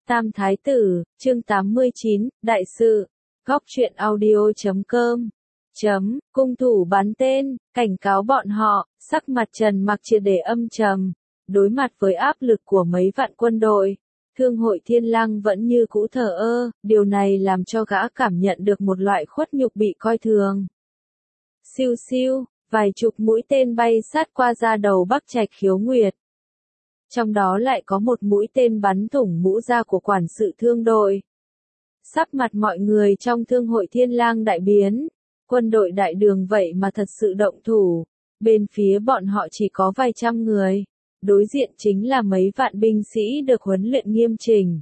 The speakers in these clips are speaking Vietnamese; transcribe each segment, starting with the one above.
Tam Thái Tử, chương 89, Đại sự, góc truyện audio.com. Cung thủ bắn tên, cảnh cáo bọn họ, sắc mặt Trần Mặc triệt để âm trầm, đối mặt với áp lực của mấy vạn quân đội. Thương hội Thiên Lang vẫn như cũ thờ ơ, điều này làm cho gã cảm nhận được một loại khuất nhục bị coi thường. Siêu siêu, vài chục mũi tên bay sát qua da đầu Bắc Trạch Khiếu Nguyệt. Trong đó lại có một mũi tên bắn thủng mũ da của quản sự thương đội. Sắc mặt mọi người trong thương hội Thiên Lang đại biến, quân đội đại đường vậy mà thật sự động thủ, bên phía bọn họ chỉ có vài trăm người, đối diện chính là mấy vạn binh sĩ được huấn luyện nghiêm chỉnh.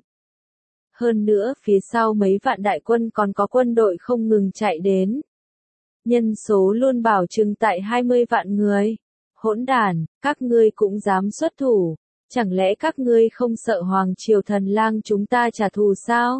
Hơn nữa phía sau mấy vạn đại quân còn có quân đội không ngừng chạy đến. Nhân số luôn bảo chừng tại 20 vạn người. Hỗn đản, các ngươi cũng dám xuất thủ, chẳng lẽ các ngươi không sợ Hoàng Triều Thần Lang chúng ta trả thù sao?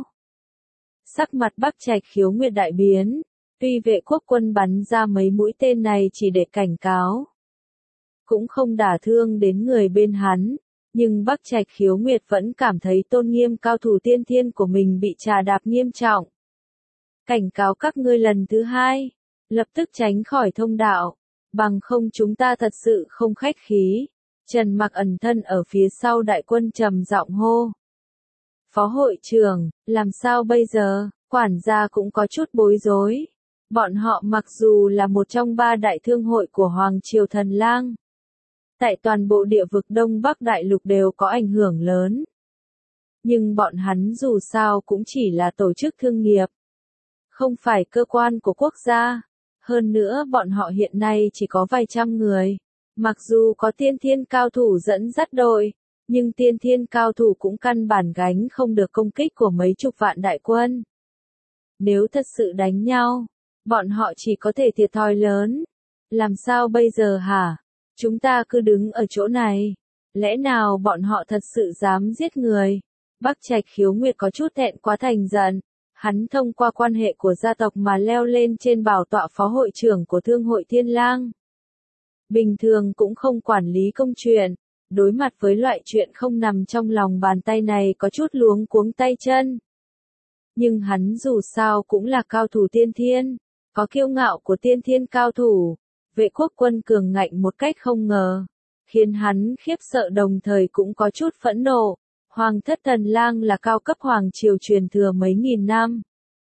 Sắc mặt Bắc Trạch Khiếu Nguyệt đại biến, tuy vệ quốc quân bắn ra mấy mũi tên này chỉ để cảnh cáo, cũng không đả thương đến người bên hắn, nhưng Bắc Trạch Khiếu Nguyệt vẫn cảm thấy tôn nghiêm cao thủ tiên thiên của mình bị trà đạp nghiêm trọng. Cảnh cáo các ngươi lần thứ hai, lập tức tránh khỏi thông đạo, bằng không chúng ta thật sự không khách khí. Trần Mặc ẩn thân ở phía sau đại quân trầm giọng hô. Phó hội trưởng, làm sao bây giờ? Quản gia cũng có chút bối rối. Bọn họ mặc dù là một trong ba đại thương hội của Hoàng Triều Thần Lang, tại toàn bộ địa vực Đông Bắc Đại Lục đều có ảnh hưởng lớn. Nhưng bọn hắn dù sao cũng chỉ là tổ chức thương nghiệp, không phải cơ quan của quốc gia. Hơn nữa bọn họ hiện nay chỉ có vài trăm người. Mặc dù có tiên thiên cao thủ dẫn dắt đội, nhưng tiên thiên cao thủ cũng căn bản gánh không được công kích của mấy chục vạn đại quân. Nếu thật sự đánh nhau, bọn họ chỉ có thể thiệt thòi lớn. Làm sao bây giờ hả? Chúng ta cứ đứng ở chỗ này. Lẽ nào bọn họ thật sự dám giết người? Bắc Trạch Khiếu Nguyệt có chút thẹn quá thành giận. Hắn thông qua quan hệ của gia tộc mà leo lên trên bảo tọa phó hội trưởng của Thương hội Thiên Lang. Bình thường cũng không quản lý công chuyện, đối mặt với loại chuyện không nằm trong lòng bàn tay này có chút luống cuống tay chân. Nhưng hắn dù sao cũng là cao thủ tiên thiên, có kiêu ngạo của tiên thiên cao thủ, vệ quốc quân cường ngạnh một cách không ngờ, khiến hắn khiếp sợ đồng thời cũng có chút phẫn nộ. Hoàng thất Thần Lang là cao cấp hoàng triều truyền thừa mấy nghìn năm.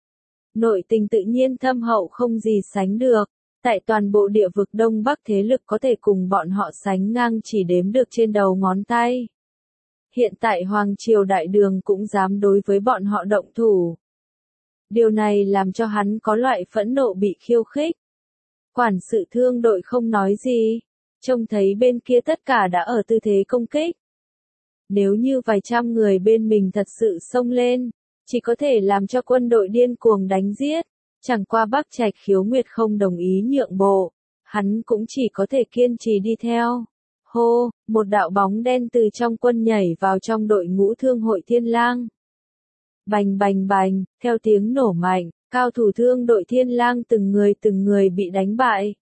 Nội tình tự nhiên thâm hậu không gì sánh được. Tại toàn bộ địa vực Đông Bắc thế lực có thể cùng bọn họ sánh ngang chỉ đếm được trên đầu ngón tay. Hiện tại Hoàng Triều Đại Đường cũng dám đối với bọn họ động thủ. Điều này làm cho hắn có loại phẫn nộ bị khiêu khích. Quản sự thương đội không nói gì, trông thấy bên kia tất cả đã ở tư thế công kích. Nếu như vài trăm người bên mình thật sự xông lên, chỉ có thể làm cho quân đội điên cuồng đánh giết. Chẳng qua Bắc Trạch Khiếu Nguyệt không đồng ý nhượng bộ, hắn cũng chỉ có thể kiên trì đi theo. Hô, một đạo bóng đen từ trong quân nhảy vào trong đội ngũ Thương hội Thiên Lang. Bành bành bành, theo tiếng nổ mạnh, cao thủ thương đội Thiên Lang từng người bị đánh bại.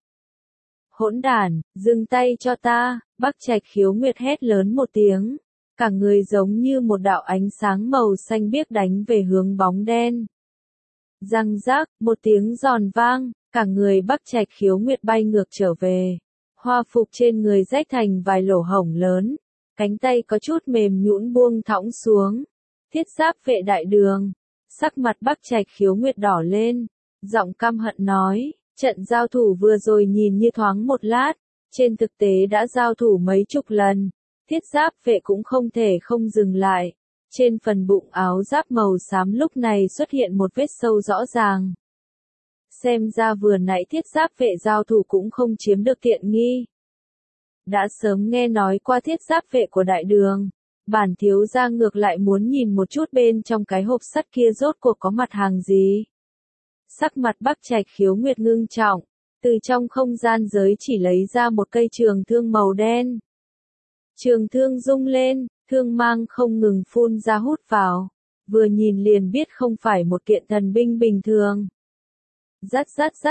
Hỗn đản, dừng tay cho ta, Bắc Trạch Khiếu Nguyệt hét lớn một tiếng, cả người giống như một đạo ánh sáng màu xanh biếc đánh về hướng bóng đen. Răng rác, một tiếng giòn vang, cả người Bắc Trạch Khiếu Nguyệt bay ngược trở về. Hoa phục trên người rách thành vài lỗ hổng lớn, cánh tay có chút mềm nhũn buông thõng xuống. Thiết giáp vệ đại đường, sắc mặt Bắc Trạch Khiếu Nguyệt đỏ lên, giọng căm hận nói, trận giao thủ vừa rồi nhìn như thoáng một lát, trên thực tế đã giao thủ mấy chục lần. Thiết giáp vệ cũng không thể không dừng lại. Trên phần bụng áo giáp màu xám lúc này xuất hiện một vết sâu rõ ràng. Xem ra vừa nãy thiết giáp vệ giao thủ cũng không chiếm được tiện nghi. Đã sớm nghe nói qua thiết giáp vệ của đại đường, bản thiếu gia ngược lại muốn nhìn một chút bên trong cái hộp sắt kia rốt cuộc có mặt hàng gì. Sắc mặt Bắc Trạch Khiếu Nguyệt ngưng trọng, từ trong không gian giới chỉ lấy ra một cây trường thương màu đen. Trường thương rung lên. Thương mang không ngừng phun ra hút vào, vừa nhìn liền biết không phải một kiện thần binh bình thường. Rát,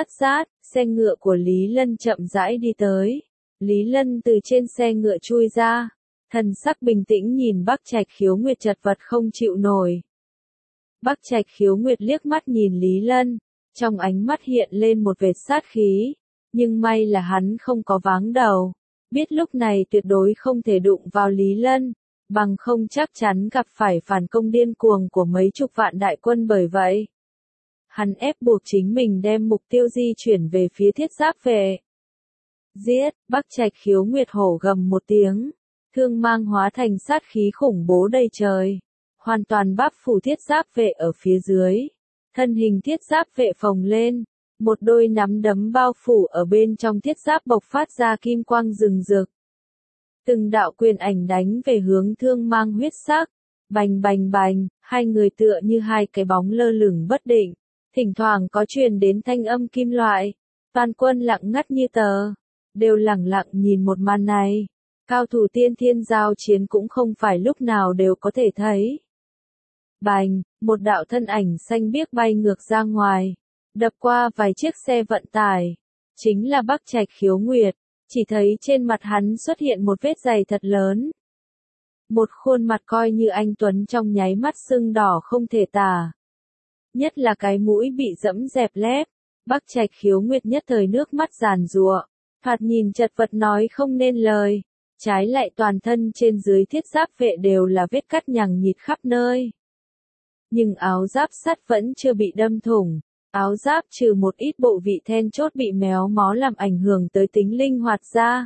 xe ngựa của Lý Lân chậm rãi đi tới. Lý Lân từ trên xe ngựa chui ra, Thần sắc bình tĩnh nhìn Bắc Trạch Khiếu Nguyệt chật vật không chịu nổi. Bắc Trạch Khiếu Nguyệt liếc mắt nhìn Lý Lân, trong ánh mắt hiện lên một vệt sát khí, nhưng may là hắn không có váng đầu, biết lúc này tuyệt đối không thể đụng vào Lý Lân, bằng không chắc chắn gặp phải phản công điên cuồng của mấy chục vạn đại quân. Bởi vậy, hắn ép buộc chính mình đem mục tiêu di chuyển về phía thiết giáp vệ. Giết! Bắc Trạch Khiếu Nguyệt hổ gầm một tiếng, thương mang hóa thành sát khí khủng bố đầy trời, hoàn toàn bắp phủ thiết giáp vệ ở phía dưới. Thân hình thiết giáp vệ phồng lên, một đôi nắm đấm bao phủ ở bên trong thiết giáp bộc phát ra kim quang rừng rực. Từng đạo quyền ảnh đánh về hướng thương mang huyết sắc, bành bành bành, hai người tựa như hai cái bóng lơ lửng bất định, thỉnh thoảng có truyền đến thanh âm kim loại. Toàn quân lặng ngắt như tờ, đều lẳng lặng nhìn một màn này. Cao thủ tiên thiên giao chiến cũng không phải lúc nào đều có thể thấy. Bành, một đạo thân ảnh xanh biếc bay ngược ra ngoài, đập qua vài chiếc xe vận tải. Chính là Bắc Trạch Khiếu Nguyệt, chỉ thấy trên mặt hắn xuất hiện một vết dày thật lớn. Một khuôn mặt coi như anh tuấn trong nháy mắt sưng đỏ không thể tả. Nhất là cái mũi bị dẫm dẹp lép, Bắc Trạch Khiếu Nguyệt nhất thời nước mắt giàn giụa, thoạt nhìn chật vật nói không nên lời. Trái lại toàn thân trên dưới thiết giáp vệ đều là vết cắt nhằng nhịt khắp nơi. Nhưng áo giáp sắt vẫn chưa bị đâm thủng, áo giáp trừ một ít bộ vị then chốt bị méo mó làm ảnh hưởng tới tính linh hoạt ra.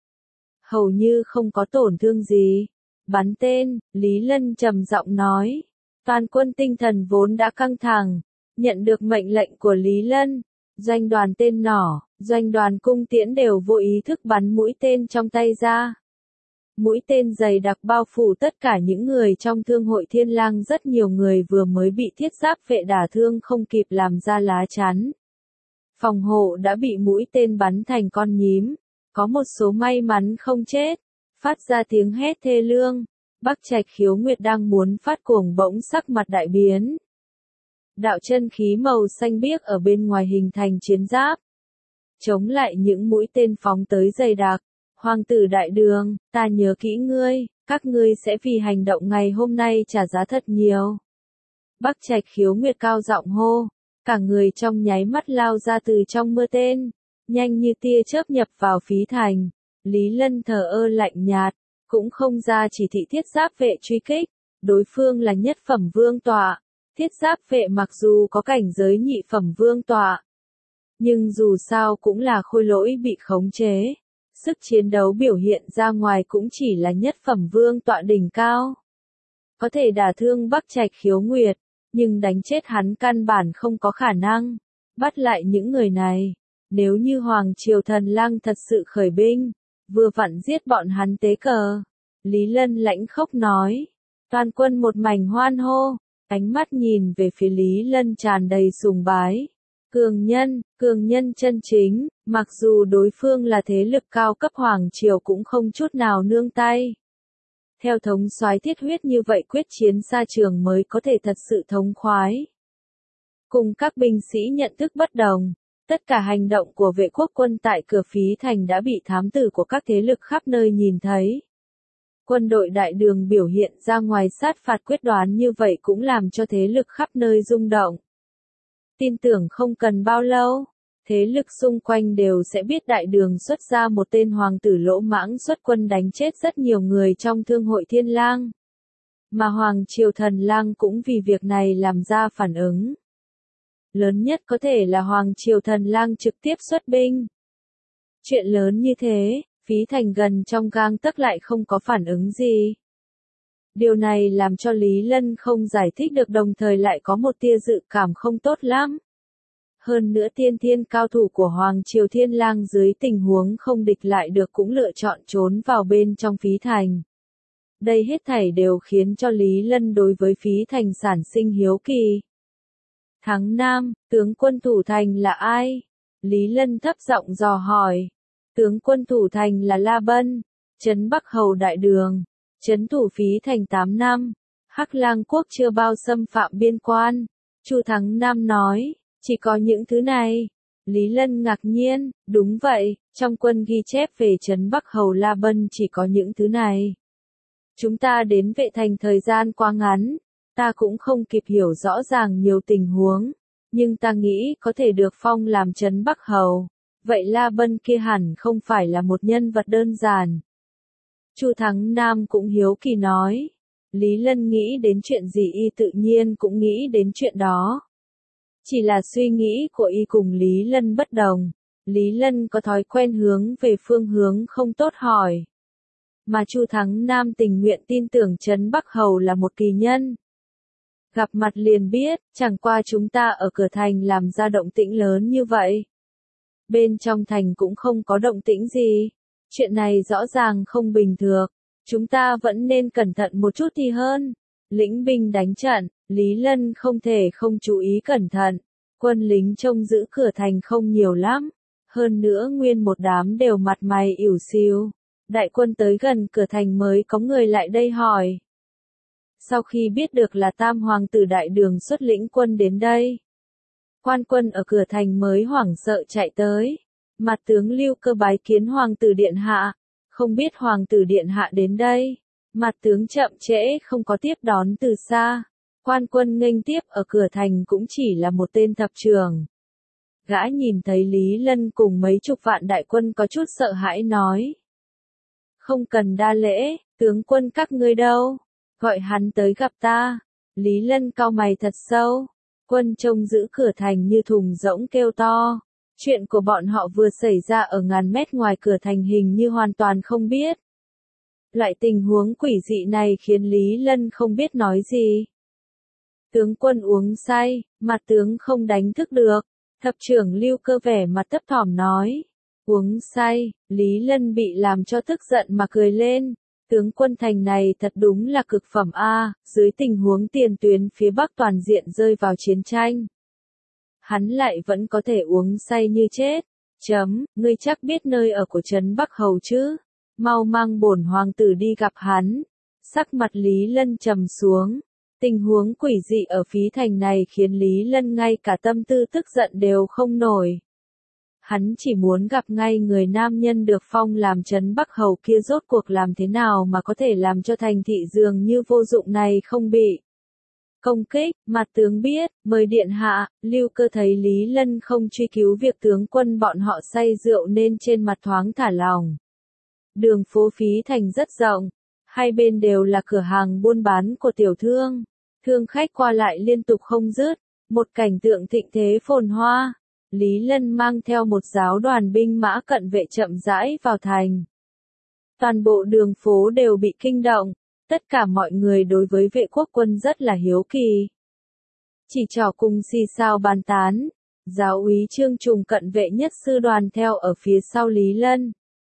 Hầu như không có tổn thương gì. Bắn tên, Lý Lân trầm giọng nói. Toàn quân tinh thần vốn đã căng thẳng, nhận được mệnh lệnh của Lý Lân, doanh đoàn tên nỏ, doanh đoàn cung tiễn đều vô ý thức bắn mũi tên trong tay ra. Mũi tên dày đặc bao phủ tất cả những người trong thương hội Thiên Lang, rất nhiều người vừa mới bị thiết giáp vệ đả thương không kịp làm ra lá chắn. Phòng hộ đã bị mũi tên bắn thành con nhím, có một số may mắn không chết, phát ra tiếng hét thê lương. Bắc Trạch Khiếu Nguyệt đang muốn phát cuồng bỗng sắc mặt đại biến. Đạo chân khí màu xanh biếc ở bên ngoài hình thành chiến giáp, chống lại những mũi tên phóng tới dày đặc. Hoàng tử đại đường, ta nhớ kỹ ngươi, các ngươi sẽ vì hành động ngày hôm nay trả giá thật nhiều. Bắc Trạch Khiếu Nguyệt cao giọng hô, cả người trong nháy mắt lao ra từ trong mưa tên, nhanh như tia chớp nhập vào phí thành. Lý Lân thờ ơ lạnh nhạt, cũng không ra chỉ thị thiết giáp vệ truy kích, đối phương là nhất phẩm vương tọa. Thiết giáp vệ mặc dù có cảnh giới nhị phẩm vương tọa, nhưng dù sao cũng là khôi lỗi bị khống chế. Sức chiến đấu biểu hiện ra ngoài cũng chỉ là nhất phẩm vương tọa đỉnh cao. Có thể đả thương Bắc Trạch Khiếu Nguyệt, nhưng đánh chết hắn căn bản không có khả năng. Bắt lại những người này, nếu như Hoàng Triều Thần Lang thật sự khởi binh, vừa vặn giết bọn hắn tế cờ. Lý Lân lãnh khốc nói. Toàn quân một mảnh hoan hô, ánh mắt nhìn về phía Lý Lân tràn đầy sùng bái. Cường nhân chân chính, mặc dù đối phương là thế lực cao cấp Hoàng Triều cũng không chút nào nương tay. Theo thống soái thiết huyết như vậy quyết chiến xa trường mới có thể thật sự thống khoái. Cùng các binh sĩ nhận thức bất đồng, tất cả hành động của vệ quốc quân tại cửa Phí Thành đã bị thám tử của các thế lực khắp nơi nhìn thấy. Quân đội đại đường biểu hiện ra ngoài sát phạt quyết đoán như vậy cũng làm cho thế lực khắp nơi rung động. Tin tưởng không cần bao lâu, thế lực xung quanh đều sẽ biết đại đường xuất ra một tên hoàng tử lỗ mãng xuất quân đánh chết rất nhiều người trong thương hội Thiên Lang. Mà Hoàng Triều Thần Lang cũng vì việc này làm ra phản ứng. Lớn nhất có thể là Hoàng Triều Thần Lang trực tiếp xuất binh. Chuyện lớn như thế, Phí Thành gần trong gang tấc lại không có phản ứng gì. Điều này làm cho Lý Lân không giải thích được, đồng thời lại có một tia dự cảm không tốt lắm. Hơn nữa tiên thiên cao thủ của Hoàng Triều Thiên Lang dưới tình huống không địch lại được cũng lựa chọn trốn vào bên trong Phí Thành. Đây hết thảy đều khiến cho Lý Lân đối với Phí Thành sản sinh hiếu kỳ. Tháng 5, tướng quân thủ thành là ai? Lý Lân thấp giọng dò hỏi. Tướng quân thủ thành là La Bân, trấn Bắc Hầu Đại Đường, trấn thủ Phí Thành 8 năm. Hắc Lang quốc chưa bao xâm phạm biên quan. Chu Thắng Nam nói, chỉ có những thứ này. Lý Lân ngạc nhiên, đúng vậy, trong quân ghi chép về trấn Bắc Hầu La Bân chỉ có những thứ này. Chúng ta đến Vệ Thành thời gian quá ngắn, ta cũng không kịp hiểu rõ ràng nhiều tình huống, nhưng ta nghĩ có thể được phong làm Trấn Bắc Hầu. Vậy La Bân kia hẳn không phải là một nhân vật đơn giản. Chu Thắng Nam cũng hiếu kỳ nói. Lý Lân nghĩ đến chuyện gì y tự nhiên cũng nghĩ đến chuyện đó. Chỉ là suy nghĩ của y cùng Lý Lân bất đồng. Lý Lân có thói quen hướng về phương hướng không tốt hỏi. Mà Chu Thắng Nam tình nguyện tin tưởng Trấn Bắc Hầu là một kỳ nhân. Gặp mặt liền biết, chẳng qua chúng ta ở cửa thành làm ra động tĩnh lớn như vậy. Bên trong thành cũng không có động tĩnh gì. Chuyện này rõ ràng không bình thường. Chúng ta vẫn nên cẩn thận một chút thì hơn. Lĩnh binh đánh trận, Lý Lân không thể không chú ý cẩn thận. Quân lính trông giữ cửa thành không nhiều lắm. Hơn nữa nguyên một đám đều mặt mày ỉu xìu. Đại quân tới gần cửa thành mới có người lại đây hỏi. Sau khi biết được là Tam Hoàng tử Đại Đường xuất lĩnh quân đến đây, quan quân ở cửa thành mới hoảng sợ chạy tới. Mặt tướng Lưu Cơ bái kiến Hoàng tử Điện Hạ. Không biết Hoàng tử Điện Hạ đến đây. Mặt tướng chậm trễ không có tiếp đón từ xa. Quan quân nghênh tiếp ở cửa thành cũng chỉ là một tên thập trưởng. Gã nhìn thấy Lý Lân cùng mấy chục vạn đại quân có chút sợ hãi nói. Không cần đa lễ, tướng quân các ngươi đâu. Gọi hắn tới gặp ta. Lý Lân cau mày thật sâu. Quân trông giữ cửa thành như thùng rỗng kêu to. Chuyện của bọn họ vừa xảy ra ở ngàn mét ngoài cửa thành hình như hoàn toàn không biết. Loại tình huống quỷ dị này khiến Lý Lân không biết nói gì. Tướng quân uống say, mặt tướng không đánh thức được. Thập trưởng Lưu Cơ vẻ mặt thấp thỏm nói. Uống say, Lý Lân bị làm cho tức giận mà cười lên. Tướng quân thành này thật đúng là cực phẩm a, dưới tình huống tiền tuyến phía Bắc toàn diện rơi vào chiến tranh. Hắn lại vẫn có thể uống say như chết. Ngươi chắc biết nơi ở của Trấn Bắc Hầu chứ? Mau mang bổn hoàng tử đi gặp hắn. Sắc mặt Lý Lân trầm xuống. Tình huống quỷ dị ở phí thành này khiến Lý Lân ngay cả tâm tư tức giận đều không nổi. Hắn chỉ muốn gặp ngay người nam nhân được phong làm Trấn Bắc Hầu kia rốt cuộc làm thế nào mà có thể làm cho thành thị dường như vô dụng này không bị công kích. Mặt tướng biết, mời điện hạ. Lưu Cơ thấy Lý Lân không truy cứu việc tướng quân bọn họ say rượu nên trên mặt thoáng thả lỏng. Đường phố phí thành rất rộng, hai bên đều là cửa hàng buôn bán của tiểu thương, thương khách qua lại liên tục không dứt, một cảnh tượng thịnh thế phồn hoa. Lý Lân mang theo một giáo đoàn binh mã cận vệ chậm rãi vào thành. Toàn bộ đường phố đều bị kinh động, tất cả mọi người đối với vệ quốc quân rất là hiếu kỳ. Chỉ trò cùng xì xào bàn tán, giáo úy Trương Trùng cận vệ nhất sư đoàn theo ở phía sau Lý Lân.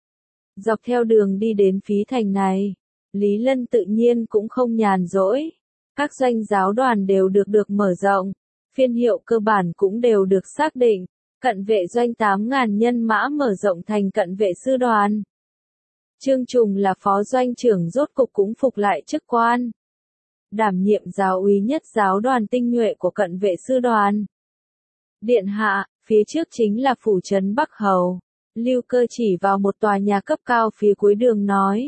Dọc theo đường đi đến phí thành này, Lý Lân tự nhiên cũng không nhàn rỗi. Các doanh giáo đoàn đều được mở rộng, phiên hiệu cơ bản cũng đều được xác định. Cận vệ doanh 8.000 nhân mã mở rộng thành cận vệ sư đoàn. Trương Trùng là phó doanh trưởng rốt cục cũng phục lại chức quan. Đảm nhiệm giáo úy nhất giáo đoàn tinh nhuệ của cận vệ sư đoàn. Điện hạ, phía trước chính là phủ Trấn Bắc Hầu. Lưu Cơ chỉ vào một tòa nhà cấp cao phía cuối đường nói.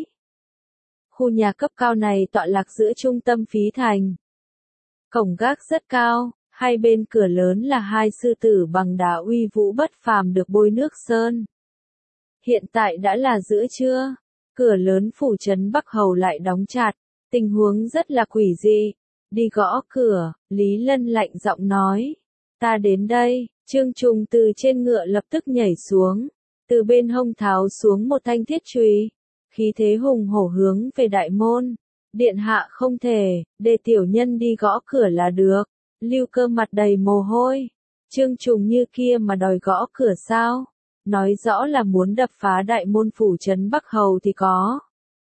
Khu nhà cấp cao này tọa lạc giữa trung tâm phí thành. Cổng gác rất cao. Hai bên cửa lớn là hai sư tử bằng đá uy vũ bất phàm được bôi nước sơn. Hiện tại đã là giữa trưa, cửa lớn phủ Trấn Bắc Hầu lại đóng chặt, tình huống rất là quỷ dị. Đi gõ cửa, Lý Lân lạnh giọng nói, ta đến đây. Trương Trùng từ trên ngựa lập tức nhảy xuống, từ bên hông tháo xuống một thanh thiết chùy, khí thế hùng hổ hướng về đại môn. Điện hạ không thể, để tiểu nhân đi gõ cửa là được. Lưu Cơ mặt đầy mồ hôi. Trương Trùng như kia mà đòi gõ cửa sao? Nói rõ là muốn đập phá đại môn phủ Trấn Bắc Hầu thì có.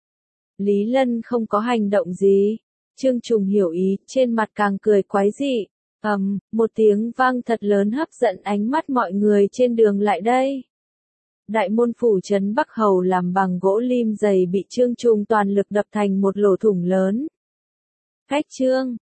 Lý Lân không có hành động gì. Trương Trùng hiểu ý, trên mặt càng cười quái dị. Một tiếng vang thật lớn hấp dẫn ánh mắt mọi người trên đường lại đây. Đại môn phủ Trấn Bắc Hầu làm bằng gỗ lim dày bị Trương Trùng toàn lực đập thành một lỗ thủng lớn. Khách trương,